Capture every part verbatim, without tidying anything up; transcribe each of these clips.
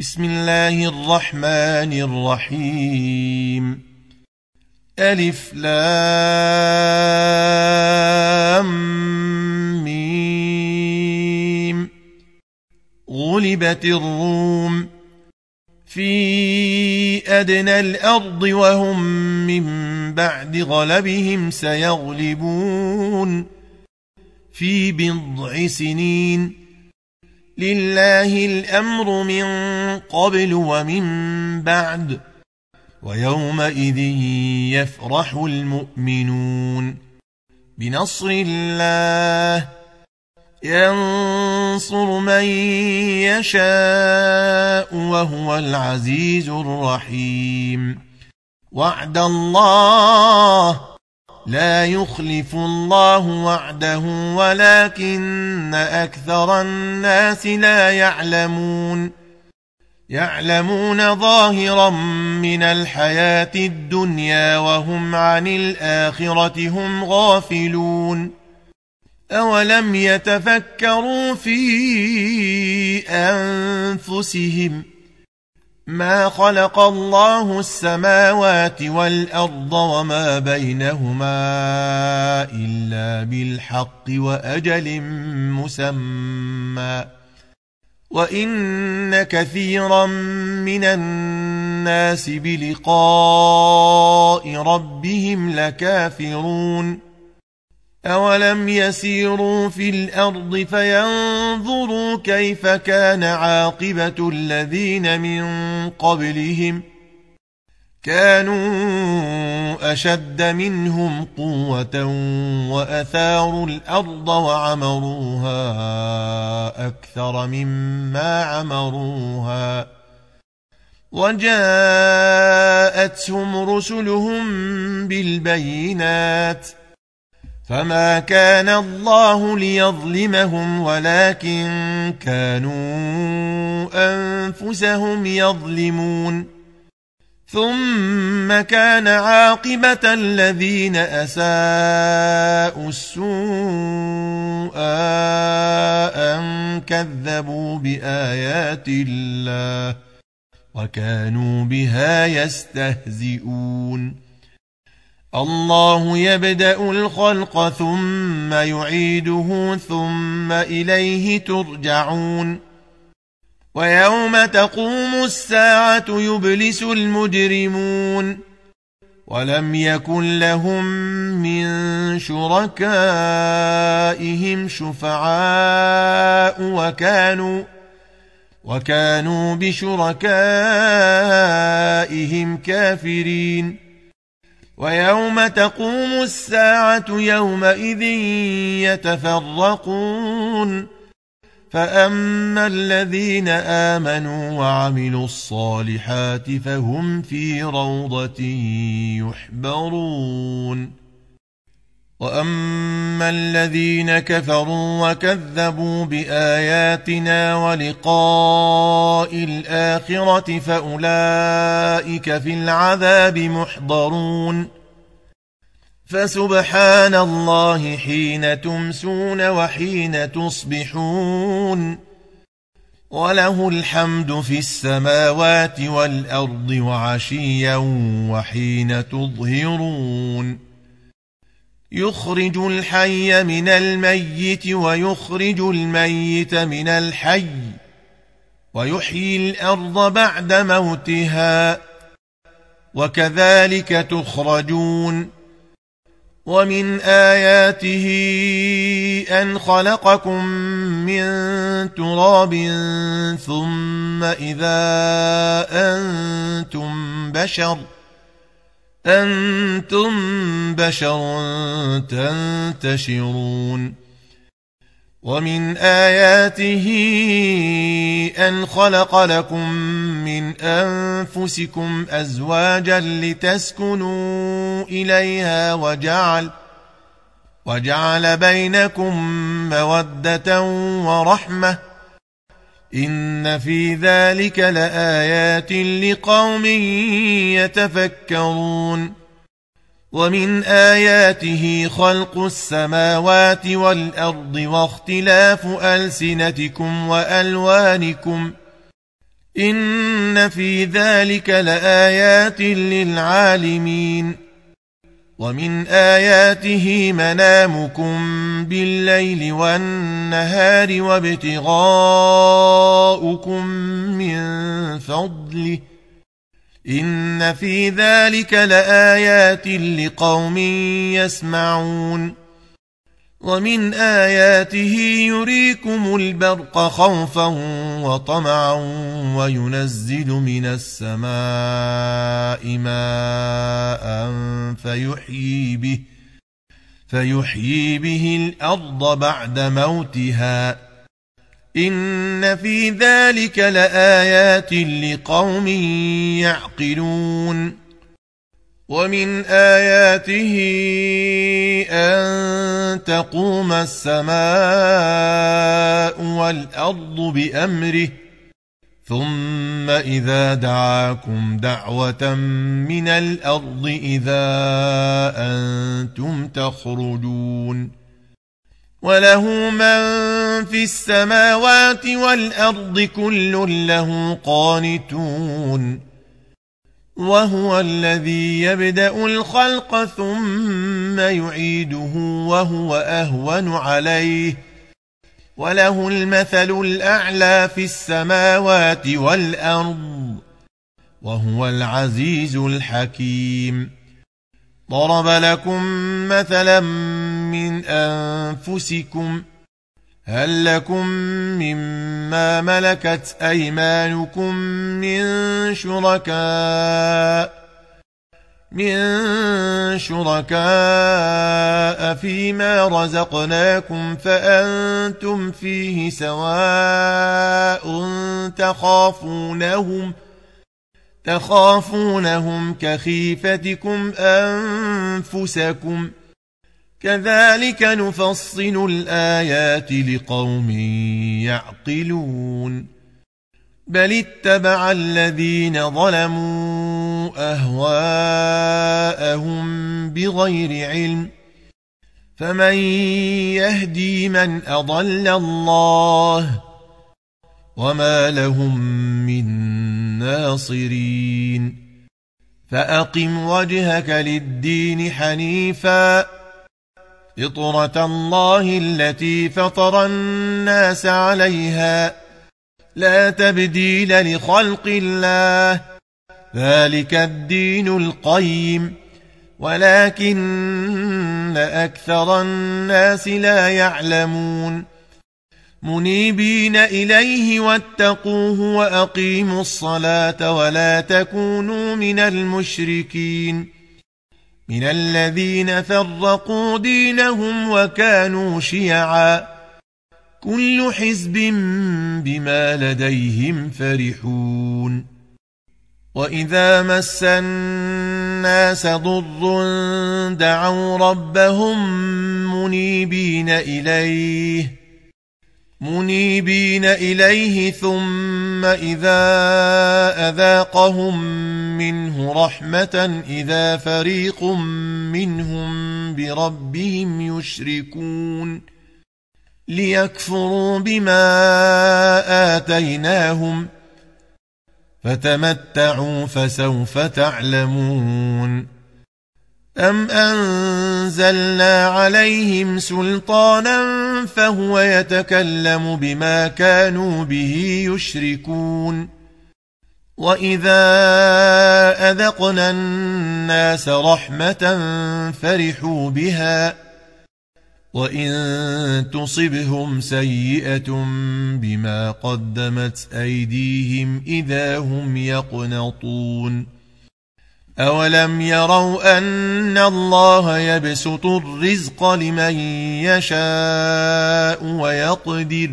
بسم الله الرحمن الرحيم. ألف لام ميم. غلبت الروم في أدنى الأرض وهم من بعد غلبهم سيغلبون في بضع سنين. لله الأمر من قبل ومن بعد ويومئذ يفرح المؤمنون بنصر الله ينصر من يشاء وهو العزيز الرحيم. وعد الله لا يخلف الله وعده ولكن أكثر الناس لا يعلمون. يعلمون ظاهرا من الحياة الدنيا وهم عن الآخرة هم غافلون. أولم يتفكروا في أنفسهم ما خلق الله السماوات والأرض وما بينهما إلا بالحق وأجل مسمى وإن كثيرا من الناس بلقاء ربهم لكافرون. أولم يسيروا في الأرض فينظروا كيف كان عاقبة الذين من قبلهم كانوا أشد منهم قوة وأثاروا الأرض وعمروها أكثر مما عمروها وجاءتهم رسلهم بالبينات فما كان الله ليظلمهم ولكن كانوا أنفسهم يظلمون. ثم كان عاقبة الذين أساءوا السوء أن كذبوا بآيات الله وكانوا بها يستهزئون. الله يبدأ الخلق ثم يعيده ثم إليه ترجعون. ويوم تقوم الساعة يبلس المجرمون ولم يكن لهم من شركائهم شفعاء وكانوا وكانوا بشركائهم كافرين. ويوم تقوم الساعة يومئذ يتفرقون فأما الذين آمنوا وعملوا الصالحات فهم في روضة يحبرون. وأما الذين كفروا وكذبوا بآياتنا ولقاء الآخرة فأولئك في العذاب محضرون. فسبحان الله حين تمسون وحين تصبحون وله الحمد في السماوات والأرض وعشيا وحين تظهرون. يخرج الحي من الميت ويخرج الميت من الحي ويحيي الأرض بعد موتها وكذلك تخرجون. ومن آياته أن خلقكم من تراب ثم إذا أنتم بشر أنتم بشر تنتشرون. ومن آياته أن خلق لكم من أنفسكم أزواجا لتسكنوا إليها وجعل وجعل بينكم مودة ورحمة إن في ذلك لآيات لقوم يتفكرون. ومن آياته خلق السماوات والأرض واختلاف ألسنتكم وألوانكم إن في ذلك لآيات للعالمين ومن آياته منامكم بالليل والنهار وابتغاؤكم من فضله إن في ذلك لآيات لقوم يسمعون ومن آياته يريكم البرق خوفا وطمعا وينزل من السماء ماء فيحيي به, فيحيي به الأرض بعد موتها إن في ذلك لآيات لقوم يعقلون ومن آياته أن تقوم السماء والأرض بأمره ثم إذا دعاكم دعوة من الأرض إذا أنتم تخرجون وله من في السماوات والأرض كل له قانتون وهو الذي يبدأ الخلق ثم يعيده وهو أهون عليه وله المثل الأعلى في السماوات والأرض وهو العزيز الحكيم ضرب لكم مثلا من أنفسكم هل لكم مما ملكت أيمانكم من شركاء من شركاء فيما رزقناكم فأنتم فيه سواء تخافونهم تخافونهم كخيفتكم أنفسكم كذلك نفصل الآيات لقوم يعقلون بل اتبع الذين ظلموا أهواءهم بغير علم فمن يهدي من أضل الله وما لهم من ناصرين فأقم وجهك للدين حنيفا فطرة الله التي فطر الناس عليها لا تبديل لخلق الله ذلك الدين القيم ولكن أكثر الناس لا يعلمون منيبين إليه واتقوه وأقيموا الصلاة ولا تكونوا من المشركين من الذين فرقوا دينهم وكانوا شيعا كل حزب بما لديهم فرحون وإذا مس الناس ضر دعوا ربهم منيبين إليه منيبين إليه ثم إذا أذاقهم منه رحمة إذا فريق منهم بربهم يشركون ليكفروا بما آتيناهم فتمتعوا فسوف تعلمون أم أنزلنا عليهم سلطانا فهو يتكلم بما كانوا به يشركون وإذا أذقنا الناس رحمة فرحوا بها وإن تصبهم سيئة بما قدمت أيديهم إذا هم يقنطون أولم يروا أن الله يبسط الرزق لمن يشاء ويقدر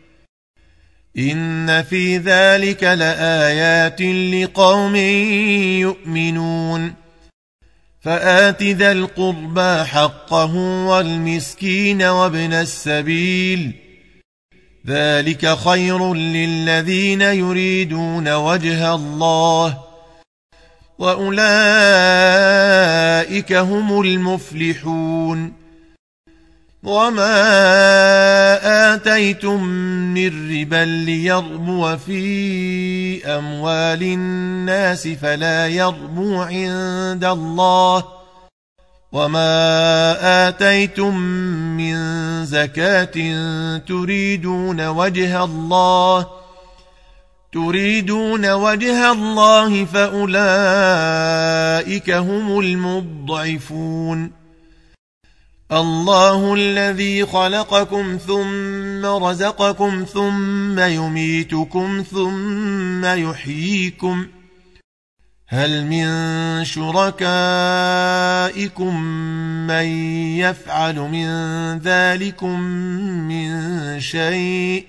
إن في ذلك لآيات لقوم يؤمنون فآت ذا القربى حقه والمسكين وابن السبيل ذلك خير للذين يريدون وجه الله وأولئك هم المفلحون وما آتيتم من ربا ليربو في في أموال الناس فلا يربو عند الله وما آتيتم من زكاة تريدون وجه الله تريدون وجه الله فأولئك هم المضعفون الله الذي خلقكم ثم رزقكم ثم يميتكم ثم يحييكم هل من شركائكم من يفعل من ذلكم من شيء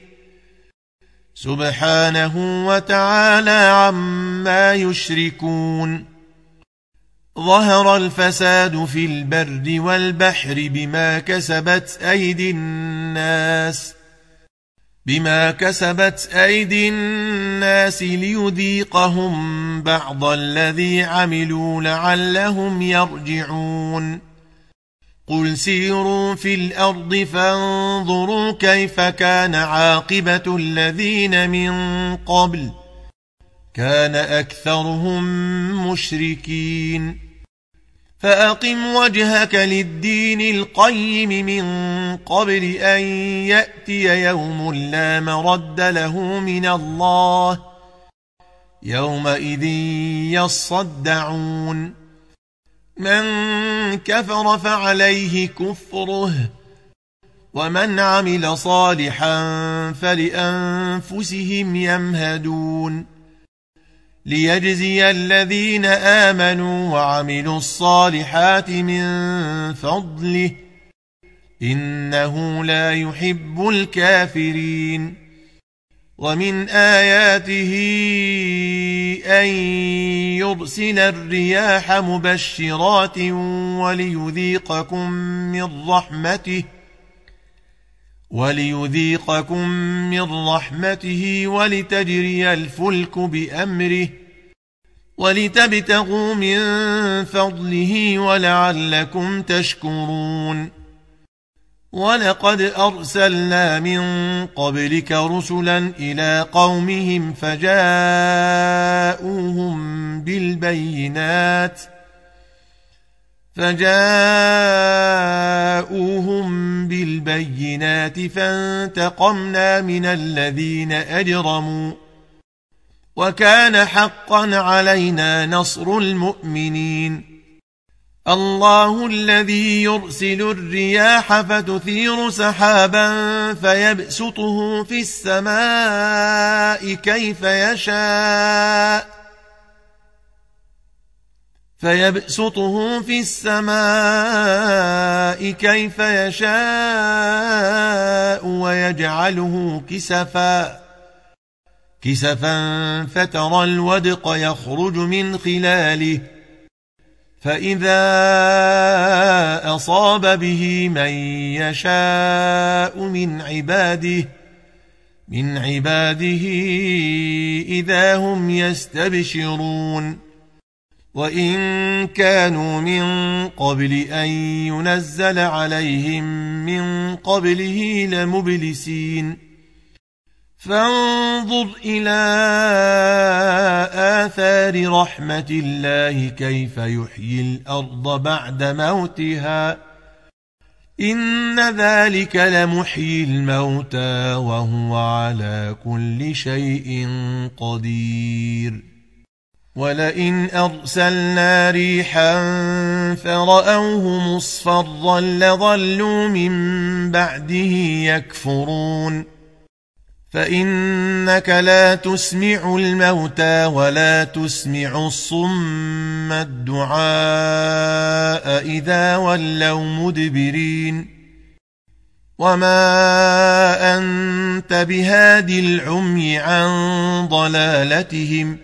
سبحانه وتعالى عما يشركون ظهر الفساد في البر والبحر بما كسبت أيدي الناس بما كسبت أيدي الناس ليذيقهم بعض الذي عملوا لعلهم يرجعون قل سيروا في الأرض فانظروا كيف كان عاقبة الذين من قبل كان أكثرهم مشركين فأقم وجهك للدين القيم من قبل أن يأتي يوم لا مرد له من الله يومئذ يصدعون من كفر فعليه كفره ومن عمل صالحا فلأنفسهم يمهدون ليجزي الذين آمنوا وعملوا الصالحات من فضله إنه لا يحب الكافرين ومن آياته أن يرسل الرياح مبشرات وليذيقكم من رحمته وليذيقكم من رحمته ولتجري الفلك بأمره ولتبتغوا من فضله ولعلكم تشكرون ولقد أرسلنا من قبلك رسلا إلى قومهم فجاءوهم بالبينات فجاءوهم بالبينات فانتقمنا من الذين أجرموا وكان حقا علينا نصر المؤمنين الله الذي يرسل الرياح فتثير سحابا فيبسطه في السماء كيف يشاء فيبسطه في السماء كيف يشاء ويجعله كسفا كسفا فترى الودق يخرج من خلاله فإذا أصاب به من يشاء من عباده من عباده إذا هم يستبشرون وإن كانوا من قبل أن ينزل عليهم من قبله لمبلسين فانظر إلى آثار رحمة الله كيف يحيي الأرض بعد موتها إن ذلك لمحيي الموتى وهو على كل شيء قدير ولئن أرسلنا ريحا فرأوه مصفرا لظلوا من بعده يكفرون فإنك لا تسمع الموتى ولا تسمع الصم الدعاء إذا ولوا مدبرين وما أنت بهادي العمي عن ضلالتهم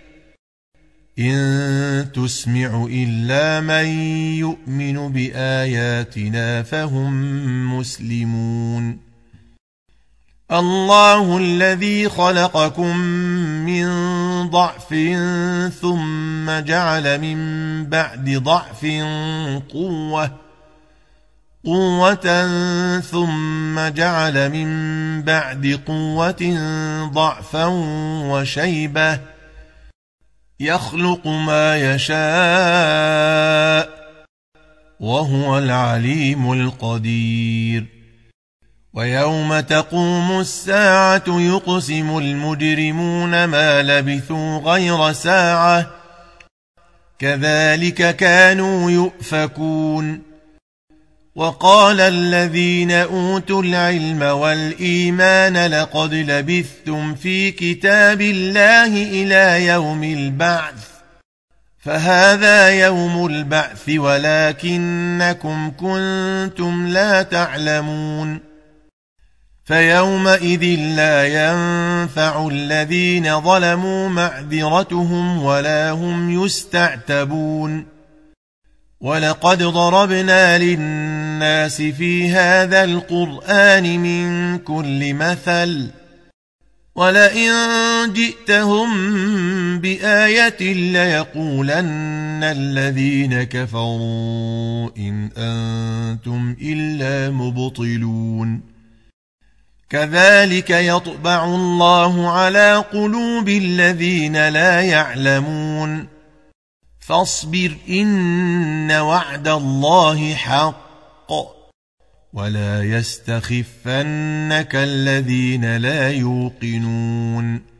إن تسمع إلا من يؤمن بآياتنا فهم مسلمون الله الذي خلقكم من ضعف ثم جعل من بعد ضعف قوة قوة ثم جعل من بعد قوة ضعفا وشيبة يخلق ما يشاء وهو العليم القدير ويوم تقوم الساعة يقسم المجرمون ما لبثوا غير ساعة كذلك كانوا يؤفكون وقال الذين أوتوا العلم والإيمان لقد لبثتم في كتاب الله إلى يوم البعث فهذا يوم البعث ولكنكم كنتم لا تعلمون فيومئذ لا ينفع الذين ظلموا معذرتهم ولا هم يستعتبون ولقد ضربنا للناس في هذا القرآن من كل مثل ولئن جئتهم بآية ليقولن الذين كفروا إن أنتم إلا مبطلون كذلك يطبع الله على قلوب الذين لا يعلمون فاصبر إن وعد الله حق ولا يستخفنك الذين لا يوقنون